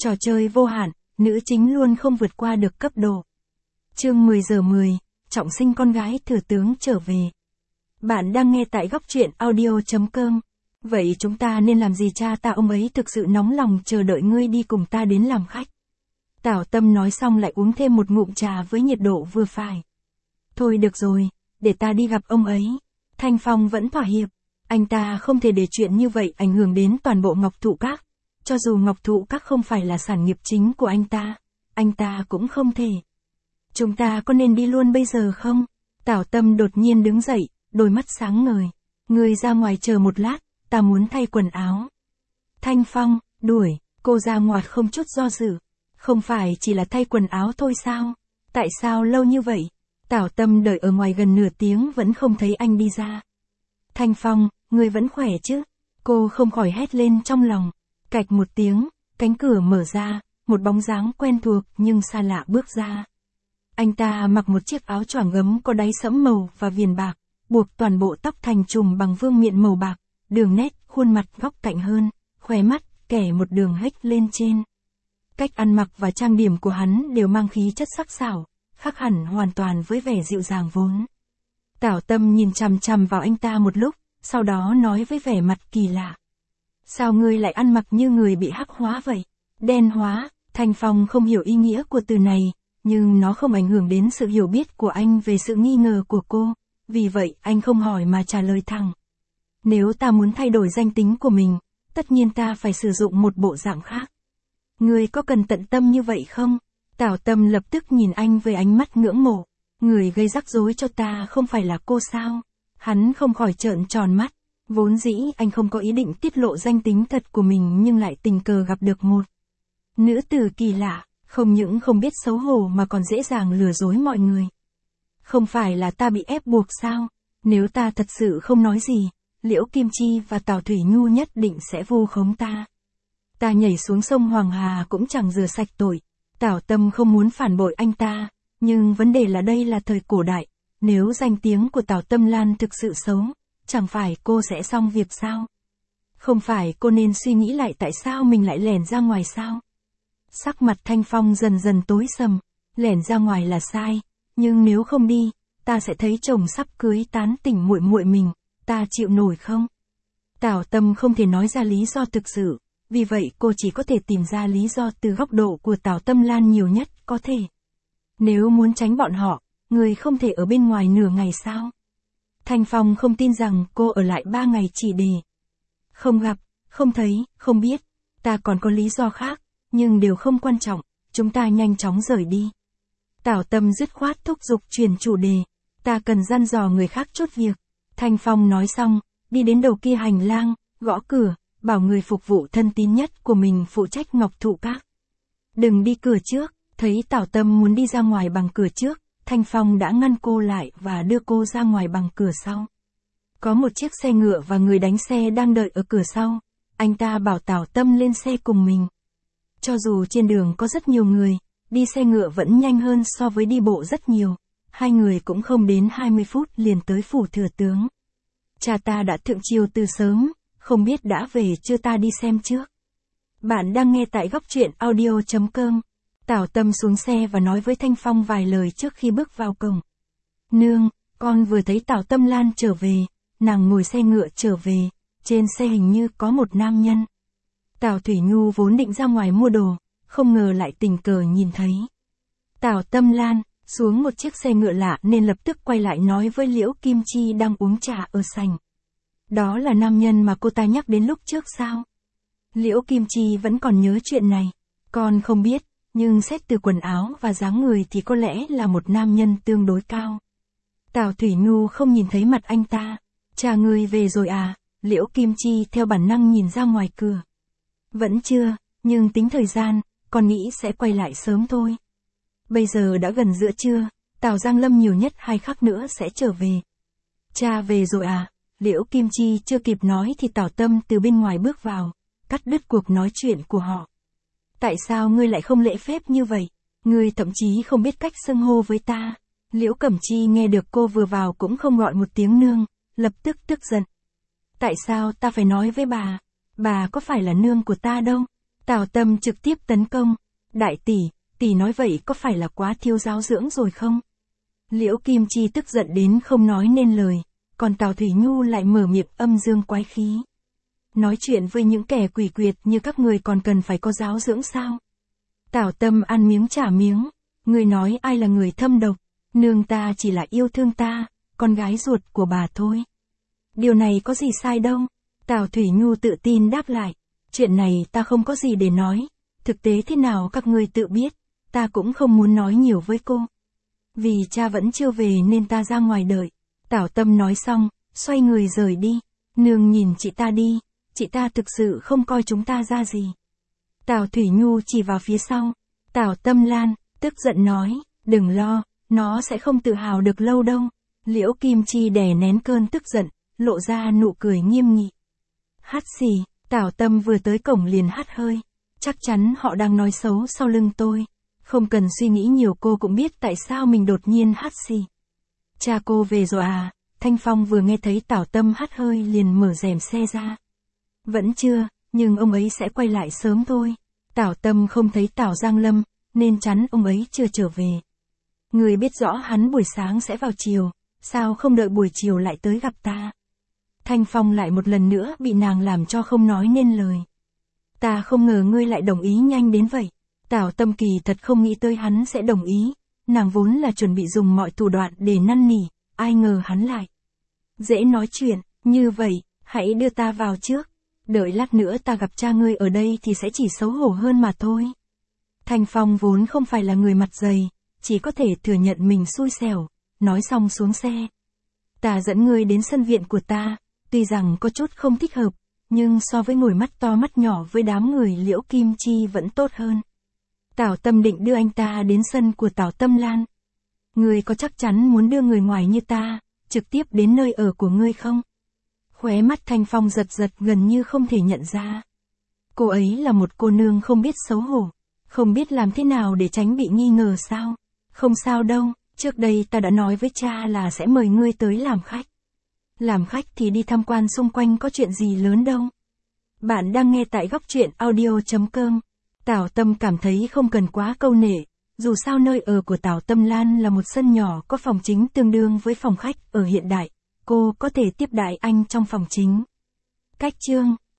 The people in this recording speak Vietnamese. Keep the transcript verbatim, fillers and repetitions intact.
Trò chơi vô hạn, nữ chính luôn không vượt qua được cấp độ. Chương mười giờ mười, trọng sinh con gái thừa tướng trở về. Bạn đang nghe tại góc truyện audio chấm com. Vậy chúng ta nên làm gì cha ta, ông ấy thực sự nóng lòng chờ đợi ngươi đi cùng ta đến làm khách. Tảo Tâm nói xong lại uống thêm một ngụm trà với nhiệt độ vừa phải. Thôi được rồi, để ta đi gặp ông ấy. Thanh Phong vẫn thỏa hiệp. Anh ta không thể để chuyện như vậy ảnh hưởng đến toàn bộ Ngọc Thụ Các. Cho dù Ngọc Thụ Các không phải là sản nghiệp chính của anh ta, anh ta cũng không thể. Chúng ta có nên đi luôn bây giờ không? Tảo Tâm đột nhiên đứng dậy, đôi mắt sáng ngời. Ngươi ra ngoài chờ một lát, ta muốn thay quần áo. Thanh Phong, đuổi, cô ra ngoài không chút do dự. Không phải chỉ là thay quần áo thôi sao? Tại sao lâu như vậy? Tảo Tâm đợi ở ngoài gần nửa tiếng vẫn không thấy anh đi ra. Thanh Phong, ngươi vẫn khỏe chứ? Cô không khỏi hét lên trong lòng. Cạch một tiếng, cánh cửa mở ra, một bóng dáng quen thuộc nhưng xa lạ bước ra. Anh ta mặc một chiếc áo choàng gấm có đáy sẫm màu và viền bạc, buộc toàn bộ tóc thành trùm bằng vương miện màu bạc, đường nét, khuôn mặt góc cạnh hơn, khóe mắt, kẻ một đường hếch lên trên. Cách ăn mặc và trang điểm của hắn đều mang khí chất sắc sảo, khác hẳn hoàn toàn với vẻ dịu dàng vốn. Tảo Tâm nhìn chằm chằm vào anh ta một lúc, sau đó nói với vẻ mặt kỳ lạ. Sao ngươi lại ăn mặc như người bị hắc hóa vậy? Đen hóa, Thanh Phong không hiểu ý nghĩa của từ này, nhưng nó không ảnh hưởng đến sự hiểu biết của anh về sự nghi ngờ của cô, vì vậy anh không hỏi mà trả lời thẳng. Nếu ta muốn thay đổi danh tính của mình, tất nhiên ta phải sử dụng một bộ dạng khác. Ngươi có cần tận tâm như vậy không? Tảo Tâm lập tức nhìn anh với ánh mắt ngưỡng mộ. Người gây rắc rối cho ta không phải là cô sao? Hắn không khỏi trợn tròn mắt. Vốn dĩ anh không có ý định tiết lộ danh tính thật của mình nhưng lại tình cờ gặp được một nữ tử kỳ lạ, không những không biết xấu hổ mà còn dễ dàng lừa dối mọi người. Không phải là ta bị ép buộc sao? Nếu ta thật sự không nói gì, Liễu Kim Chi và Tào Thủy Nhu nhất định sẽ vu khống ta. Ta nhảy xuống sông Hoàng Hà cũng chẳng rửa sạch tội. Tảo Tâm không muốn phản bội anh ta, nhưng vấn đề là đây là thời cổ đại, nếu danh tiếng của Tảo Tâm Lan thực sự xấu, chẳng phải cô sẽ xong việc sao? Không phải cô nên suy nghĩ lại tại sao mình lại lẻn ra ngoài sao? Sắc mặt Thanh Phong dần dần tối sầm, lẻn ra ngoài là sai, nhưng nếu không đi, ta sẽ thấy chồng sắp cưới tán tỉnh muội muội mình, ta chịu nổi không? Tảo Tâm không thể nói ra lý do thực sự, vì vậy cô chỉ có thể tìm ra lý do từ góc độ của Tảo Tâm Lan nhiều nhất có thể. Nếu muốn tránh bọn họ, người không thể ở bên ngoài nửa ngày sao? Thanh Phong không tin rằng cô ở lại ba ngày chỉ để không gặp, không thấy, không biết. Ta còn có lý do khác, nhưng đều không quan trọng, chúng ta nhanh chóng rời đi. Tảo Tâm dứt khoát thúc giục chuyển chủ đề. Ta cần dặn dò người khác chút việc. Thanh Phong nói xong, đi đến đầu kia hành lang, gõ cửa, bảo người phục vụ thân tín nhất của mình phụ trách Ngọc Thụ Các. Đừng đi cửa trước, thấy Tảo Tâm muốn đi ra ngoài bằng cửa trước, Thanh Phong đã ngăn cô lại và đưa cô ra ngoài bằng cửa sau. Có một chiếc xe ngựa và người đánh xe đang đợi ở cửa sau, anh ta bảo Tảo Tâm lên xe cùng mình. Cho dù trên đường có rất nhiều người, đi xe ngựa vẫn nhanh hơn so với đi bộ rất nhiều, hai người cũng không đến hai mươi phút liền tới phủ thừa tướng. Cha ta đã thượng triều từ sớm, không biết đã về chưa, ta đi xem trước. Bạn đang nghe tại góc truyện audio chấm com. Tảo Tâm xuống xe và nói với Thanh Phong vài lời trước khi bước vào cổng. Nương, con vừa thấy Tảo Tâm Lan trở về, nàng ngồi xe ngựa trở về, trên xe hình như có một nam nhân. Tào Thủy Nhu vốn định ra ngoài mua đồ, không ngờ lại tình cờ nhìn thấy Tảo Tâm Lan xuống một chiếc xe ngựa lạ nên lập tức quay lại nói với Liễu Kim Chi đang uống trà ở sảnh. Đó là nam nhân mà cô ta nhắc đến lúc trước sao? Liễu Kim Chi vẫn còn nhớ chuyện này. Con không biết, nhưng xét từ quần áo và dáng người thì có lẽ là một nam nhân tương đối cao. Tào Thủy Nhu không nhìn thấy mặt anh ta. Cha ngươi về rồi à? Liễu Kim Chi theo bản năng nhìn ra ngoài cửa. Vẫn chưa, nhưng tính thời gian, con nghĩ sẽ quay lại sớm thôi. Bây giờ đã gần giữa trưa, Tào Giang Lâm nhiều nhất hai khắc nữa sẽ trở về. Cha về rồi à? Liễu Kim Chi chưa kịp nói thì Tảo Tâm từ bên ngoài bước vào, cắt đứt cuộc nói chuyện của họ. Tại sao ngươi lại không lễ phép như vậy? Ngươi thậm chí không biết cách xưng hô với ta. Liễu Cẩm Chi nghe được cô vừa vào cũng không gọi một tiếng nương, lập tức tức giận. Tại sao ta phải nói với bà? Bà có phải là nương của ta đâu? Tào Tâm trực tiếp tấn công. Đại tỷ, tỷ nói vậy có phải là quá thiếu giáo dưỡng rồi không? Liễu Kim Chi tức giận đến không nói nên lời, còn Tào Thủy Nhu lại mở miệng âm dương quái khí. Nói chuyện với những kẻ quỷ quyệt như các người còn cần phải có giáo dưỡng sao? Tào Tâm ăn miếng trả miếng, người nói ai là người thâm độc, nương ta chỉ là yêu thương ta, con gái ruột của bà thôi. Điều này có gì sai đâu? Tào Thủy Nhu tự tin đáp lại, chuyện này ta không có gì để nói, thực tế thế nào các ngươi tự biết, ta cũng không muốn nói nhiều với cô. Vì cha vẫn chưa về nên ta ra ngoài đợi. Tào Tâm nói xong, xoay người rời đi. Nương nhìn chị ta đi, chị ta thực sự không coi chúng ta ra gì. Tào Thủy Nhu chỉ vào phía sau. Tào Tâm Lan, tức giận nói, đừng lo, nó sẽ không tự hào được lâu đâu. Liễu Kim Chi đè nén cơn tức giận, lộ ra nụ cười nghiêm nghị. Hắt xì, Tào Tâm vừa tới cổng liền hắt hơi. Chắc chắn họ đang nói xấu sau lưng tôi. Không cần suy nghĩ nhiều cô cũng biết tại sao mình đột nhiên hắt xì. Cha cô về rồi à? Thanh Phong vừa nghe thấy Tào Tâm hắt hơi liền mở rèm xe ra. Vẫn chưa, nhưng ông ấy sẽ quay lại sớm thôi. Tào Tâm không thấy Tào Giang Lâm, nên chắn ông ấy chưa trở về. Người biết rõ hắn buổi sáng sẽ vào chiều, sao không đợi buổi chiều lại tới gặp ta? Thanh Phong lại một lần nữa bị nàng làm cho không nói nên lời. Ta không ngờ ngươi lại đồng ý nhanh đến vậy. Tào Tâm kỳ thật không nghĩ tới hắn sẽ đồng ý, nàng vốn là chuẩn bị dùng mọi thủ đoạn để năn nỉ, ai ngờ hắn lại. Dễ nói chuyện, như vậy, hãy đưa ta vào trước, đợi lát nữa ta gặp cha ngươi ở đây thì sẽ chỉ xấu hổ hơn mà thôi. Thanh Phong vốn không phải là người mặt dày, chỉ có thể thừa nhận mình xui xẻo, nói xong xuống xe. Ta dẫn ngươi đến sân viện của ta, tuy rằng có chút không thích hợp, nhưng so với ngồi mắt to mắt nhỏ với đám người Liễu Kim Chi vẫn tốt hơn. Tào Tâm định đưa anh ta đến sân của Tào Tâm Lan. Ngươi có chắc chắn muốn đưa người ngoài như ta, trực tiếp đến nơi ở của ngươi không? Khóe mắt Thanh Phong giật giật gần như không thể nhận ra. Cô ấy là một cô nương không biết xấu hổ, không biết làm thế nào để tránh bị nghi ngờ sao? Không sao đâu, trước đây ta đã nói với cha là sẽ mời ngươi tới làm khách. Làm khách thì đi tham quan xung quanh có chuyện gì lớn đâu. Bạn đang nghe tại góc truyện audio chấm com. Tào Tâm cảm thấy không cần quá câu nệ, dù sao nơi ở của Tào Tâm Lan là một sân nhỏ có phòng chính tương đương với phòng khách ở hiện đại, cô có thể tiếp đãi anh trong phòng chính. Cách chương